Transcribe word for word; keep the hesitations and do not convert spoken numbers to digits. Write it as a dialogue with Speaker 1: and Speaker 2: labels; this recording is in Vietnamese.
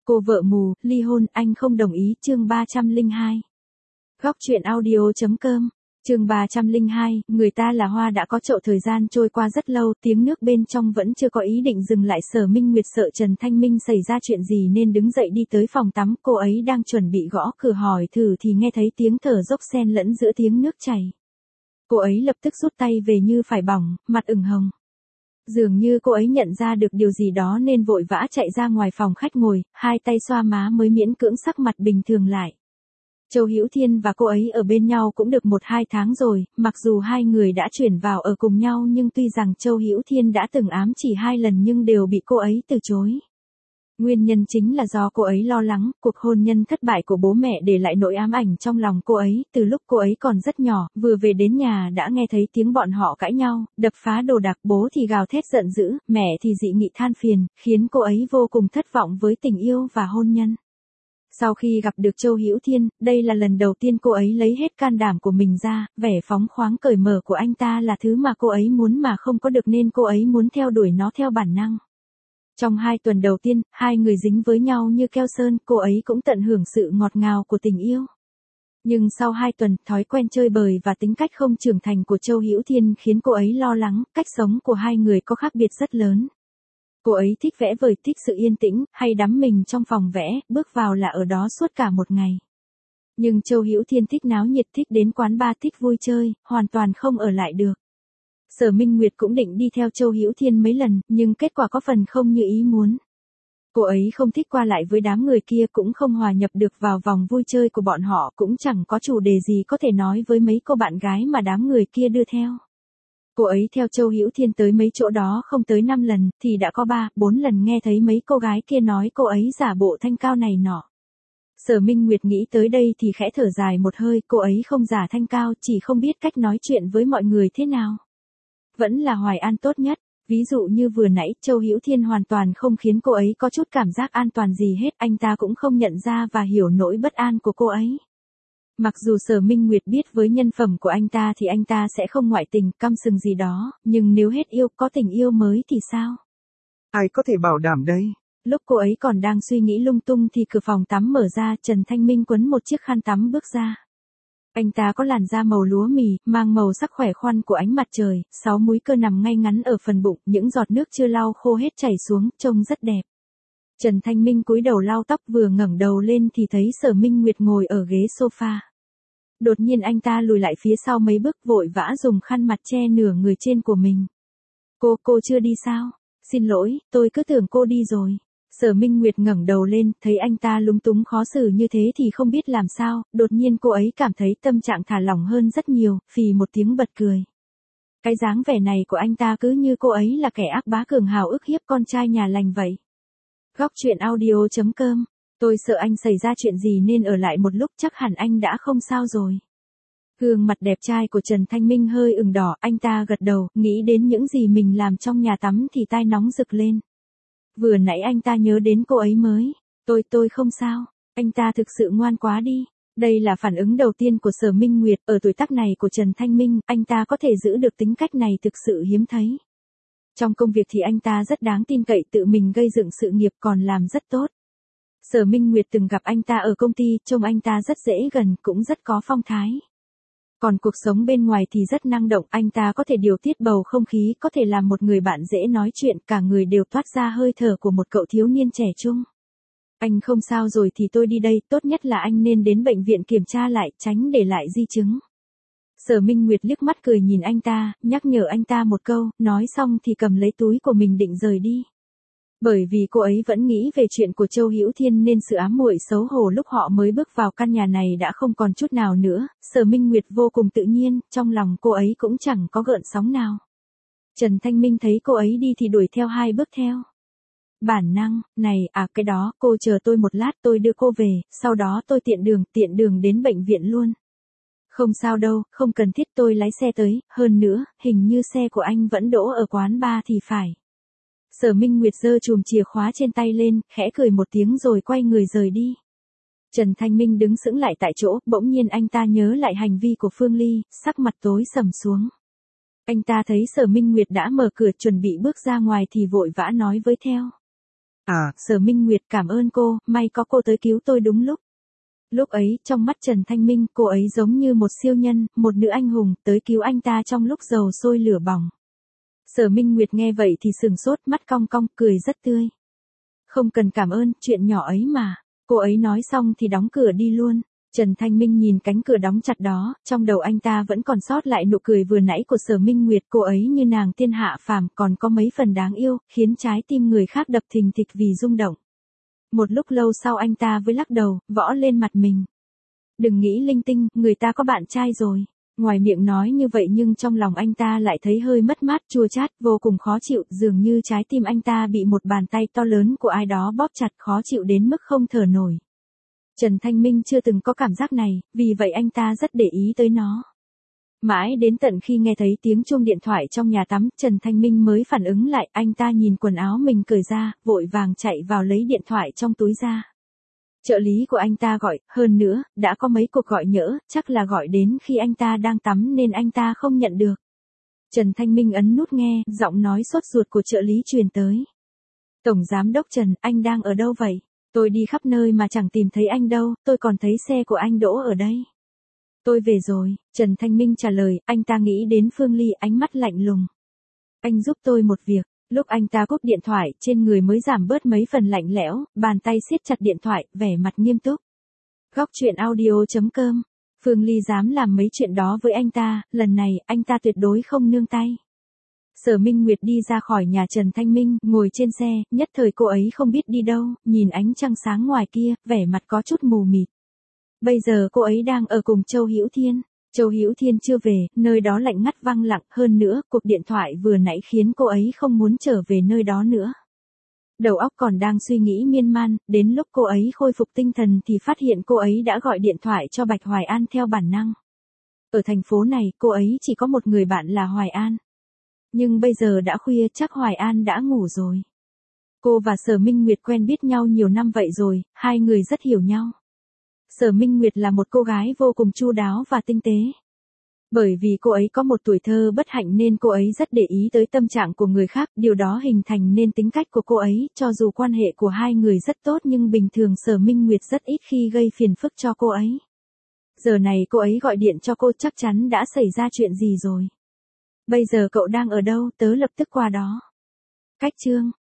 Speaker 1: Cô vợ mù, ly hôn, anh không đồng ý, chương ba trăm lẻ hai. Góc truyện audio.com, chương ba trăm lẻ hai, người ta là hoa đã có chậu thời gian trôi qua rất lâu, tiếng nước bên trong vẫn chưa có ý định dừng lại. Sở Minh Nguyệt sợ Trần Thanh Minh xảy ra chuyện gì nên đứng dậy đi tới phòng tắm, cô ấy đang chuẩn bị gõ cửa hỏi thử thì nghe thấy tiếng thở dốc xen lẫn giữa tiếng nước chảy. Cô ấy lập tức rút tay về như phải bỏng, mặt ửng hồng. Dường như cô ấy nhận ra được điều gì đó nên vội vã chạy ra ngoài phòng khách ngồi, hai tay xoa má mới miễn cưỡng sắc mặt bình thường lại. Châu Hữu Thiên và cô ấy ở bên nhau cũng được một hai tháng rồi, mặc dù hai người đã chuyển vào ở cùng nhau nhưng tuy rằng Châu Hữu Thiên đã từng ám chỉ hai lần nhưng đều bị cô ấy từ chối. Nguyên nhân chính là do cô ấy lo lắng, cuộc hôn nhân thất bại của bố mẹ để lại nỗi ám ảnh trong lòng cô ấy, từ lúc cô ấy còn rất nhỏ, vừa về đến nhà đã nghe thấy tiếng bọn họ cãi nhau, đập phá đồ đạc, bố thì gào thét giận dữ, mẹ thì dị nghị than phiền, khiến cô ấy vô cùng thất vọng với tình yêu và hôn nhân. Sau khi gặp được Châu Hữu Thiên, đây là lần đầu tiên cô ấy lấy hết can đảm của mình ra, vẻ phóng khoáng cởi mở của anh ta là thứ mà cô ấy muốn mà không có được nên cô ấy muốn theo đuổi nó theo bản năng. Trong hai tuần đầu tiên, hai người dính với nhau như keo sơn, cô ấy cũng tận hưởng sự ngọt ngào của tình yêu. Nhưng sau hai tuần, thói quen chơi bời và tính cách không trưởng thành của Châu Hữu Thiên khiến cô ấy lo lắng, cách sống của hai người có khác biệt rất lớn. Cô ấy thích vẽ vời, thích sự yên tĩnh, hay đắm mình trong phòng vẽ, bước vào là ở đó suốt cả một ngày. Nhưng Châu Hữu Thiên thích náo nhiệt, thích đến quán bar, thích vui chơi, hoàn toàn không ở lại được. Sở Minh Nguyệt cũng định đi theo Châu Hữu Thiên mấy lần, nhưng kết quả có phần không như ý muốn. Cô ấy không thích qua lại với đám người kia, cũng không hòa nhập được vào vòng vui chơi của bọn họ, cũng chẳng có chủ đề gì có thể nói với mấy cô bạn gái mà đám người kia đưa theo. Cô ấy theo Châu Hữu Thiên tới mấy chỗ đó không tới năm lần, thì đã có ba, bốn lần nghe thấy mấy cô gái kia nói cô ấy giả bộ thanh cao này nọ. Sở Minh Nguyệt nghĩ tới đây thì khẽ thở dài một hơi, cô ấy không giả thanh cao, chỉ không biết cách nói chuyện với mọi người thế nào. Vẫn là Hoài An tốt nhất, ví dụ như vừa nãy Châu Hữu Thiên hoàn toàn không khiến cô ấy có chút cảm giác an toàn gì hết, anh ta cũng không nhận ra và hiểu nỗi bất an của cô ấy. Mặc dù Sở Minh Nguyệt biết với nhân phẩm của anh ta thì anh ta sẽ không ngoại tình, căm sừng gì đó, nhưng nếu hết yêu, có tình yêu mới thì sao?
Speaker 2: Ai có thể bảo đảm đây?
Speaker 1: Lúc cô ấy còn đang suy nghĩ lung tung thì cửa phòng tắm mở ra, Trần Thanh Minh quấn một chiếc khăn tắm bước ra. Anh ta có làn da màu lúa mì, mang màu sắc khỏe khoắn của ánh mặt trời, sáu múi cơ nằm ngay ngắn ở phần bụng, những giọt nước chưa lau khô hết chảy xuống, trông rất đẹp. Trần Thanh Minh cúi đầu lau tóc, vừa ngẩng đầu lên thì thấy Sở Minh Nguyệt ngồi ở ghế sofa. Đột nhiên anh ta lùi lại phía sau mấy bước, vội vã dùng khăn mặt che nửa người trên của mình. Cô, cô chưa đi sao? Xin lỗi, tôi cứ tưởng cô đi rồi. Sở Minh Nguyệt ngẩng đầu lên, thấy anh ta lúng túng khó xử như thế thì không biết làm sao, đột nhiên cô ấy cảm thấy tâm trạng thả lỏng hơn rất nhiều, phì một tiếng bật cười. Cái dáng vẻ này của anh ta cứ như cô ấy là kẻ ác bá cường hào ức hiếp con trai nhà lành vậy. Góc truyện audio.com, tôi sợ anh xảy ra chuyện gì nên ở lại một lúc, chắc hẳn anh đã không sao rồi. Gương mặt đẹp trai của Trần Thanh Minh hơi ửng đỏ, anh ta gật đầu, nghĩ đến những gì mình làm trong nhà tắm thì tai nóng rực lên. Vừa nãy anh ta nhớ đến cô ấy mới. Tôi, tôi không sao. Anh ta thực sự ngoan quá đi. Đây là phản ứng đầu tiên của Sở Minh Nguyệt, ở tuổi tác này của Trần Thanh Minh, anh ta có thể giữ được tính cách này thực sự hiếm thấy. Trong công việc thì anh ta rất đáng tin cậy, tự mình gây dựng sự nghiệp còn làm rất tốt. Sở Minh Nguyệt từng gặp anh ta ở công ty, trông anh ta rất dễ gần, cũng rất có phong thái. Còn cuộc sống bên ngoài thì rất năng động, anh ta có thể điều tiết bầu không khí, có thể làm một người bạn dễ nói chuyện, cả người đều toát ra hơi thở của một cậu thiếu niên trẻ trung. Anh không sao rồi thì tôi đi đây, tốt nhất là anh nên đến bệnh viện kiểm tra lại, tránh để lại di chứng. Sở Minh Nguyệt liếc mắt cười nhìn anh ta, nhắc nhở anh ta một câu, nói xong thì cầm lấy túi của mình định rời đi. Bởi vì cô ấy vẫn nghĩ về chuyện của Châu Hữu Thiên nên sự ám muội xấu hổ lúc họ mới bước vào căn nhà này đã không còn chút nào nữa. Sở Minh Nguyệt vô cùng tự nhiên, trong lòng cô ấy cũng chẳng có gợn sóng nào. Trần Thanh Minh thấy cô ấy đi thì đuổi theo hai bước theo. Bản năng, này, à cái đó, cô chờ tôi một lát, tôi đưa cô về, sau đó tôi tiện đường, tiện đường đến bệnh viện luôn. Không sao đâu, không cần thiết, tôi lái xe tới, hơn nữa, hình như xe của anh vẫn đỗ ở quán bar thì phải. Sở Minh Nguyệt giơ chùm chìa khóa trên tay lên, khẽ cười một tiếng rồi quay người rời đi. Trần Thanh Minh đứng sững lại tại chỗ, bỗng nhiên anh ta nhớ lại hành vi của Phương Ly, sắc mặt tối sầm xuống. Anh ta thấy Sở Minh Nguyệt đã mở cửa chuẩn bị bước ra ngoài thì vội vã nói với theo.
Speaker 2: À,
Speaker 1: Sở Minh Nguyệt cảm ơn cô, may có cô tới cứu tôi đúng lúc. Lúc ấy, trong mắt Trần Thanh Minh, cô ấy giống như một siêu nhân, một nữ anh hùng, tới cứu anh ta trong lúc dầu sôi lửa bỏng. Sở Minh Nguyệt nghe vậy thì sừng sốt, mắt cong cong, cười rất tươi. Không cần cảm ơn, chuyện nhỏ ấy mà. Cô ấy nói xong thì đóng cửa đi luôn. Trần Thanh Minh nhìn cánh cửa đóng chặt đó, trong đầu anh ta vẫn còn sót lại nụ cười vừa nãy của Sở Minh Nguyệt, cô ấy như nàng tiên hạ phàm, còn có mấy phần đáng yêu, khiến trái tim người khác đập thình thịch vì rung động. Một lúc lâu sau anh ta mới lắc đầu, võ lên mặt mình. Đừng nghĩ linh tinh, người ta có bạn trai rồi. Ngoài miệng nói như vậy nhưng trong lòng anh ta lại thấy hơi mất mát, chua chát, vô cùng khó chịu, dường như trái tim anh ta bị một bàn tay to lớn của ai đó bóp chặt, khó chịu đến mức không thở nổi. Trần Thanh Minh chưa từng có cảm giác này, vì vậy anh ta rất để ý tới nó. Mãi đến tận khi nghe thấy tiếng chuông điện thoại trong nhà tắm, Trần Thanh Minh mới phản ứng lại, anh ta nhìn quần áo mình cởi ra, vội vàng chạy vào lấy điện thoại trong túi ra. Trợ lý của anh ta gọi, hơn nữa, đã có mấy cuộc gọi nhỡ, chắc là gọi đến khi anh ta đang tắm nên anh ta không nhận được. Trần Thanh Minh ấn nút nghe, giọng nói sốt ruột của trợ lý truyền tới. Tổng giám đốc Trần, anh đang ở đâu vậy? Tôi đi khắp nơi mà chẳng tìm thấy anh đâu, tôi còn thấy xe của anh đỗ ở đây. Tôi về rồi, Trần Thanh Minh trả lời, anh ta nghĩ đến Phương Ly, ánh mắt lạnh lùng. Anh giúp tôi một việc. Lúc anh ta cúp điện thoại, trên người mới giảm bớt mấy phần lạnh lẽo, bàn tay siết chặt điện thoại, vẻ mặt nghiêm túc. Góc truyện audio chấm com. Phương Ly dám làm mấy chuyện đó với anh ta, lần này, anh ta tuyệt đối không nương tay. Sở Minh Nguyệt đi ra khỏi nhà Trần Thanh Minh, ngồi trên xe, nhất thời cô ấy không biết đi đâu, nhìn ánh trăng sáng ngoài kia, vẻ mặt có chút mù mịt. Bây giờ cô ấy đang ở cùng Châu Hữu Thiên. Châu Hữu Thiên chưa về, nơi đó lạnh ngắt văng lặng, hơn nữa, cuộc điện thoại vừa nãy khiến cô ấy không muốn trở về nơi đó nữa. Đầu óc còn đang suy nghĩ miên man, đến lúc cô ấy khôi phục tinh thần thì phát hiện cô ấy đã gọi điện thoại cho Bạch Hoài An theo bản năng. Ở thành phố này, cô ấy chỉ có một người bạn là Hoài An. Nhưng bây giờ đã khuya, chắc Hoài An đã ngủ rồi. Cô và Sở Minh Nguyệt quen biết nhau nhiều năm vậy rồi, hai người rất hiểu nhau. Sở Minh Nguyệt là một cô gái vô cùng chu đáo và tinh tế. Bởi vì cô ấy có một tuổi thơ bất hạnh nên cô ấy rất để ý tới tâm trạng của người khác, điều đó hình thành nên tính cách của cô ấy, cho dù quan hệ của hai người rất tốt nhưng bình thường Sở Minh Nguyệt rất ít khi gây phiền phức cho cô ấy. Giờ này cô ấy gọi điện cho cô, chắc chắn đã xảy ra chuyện gì rồi. Bây giờ cậu đang ở đâu, tớ lập tức qua đó. Cách chương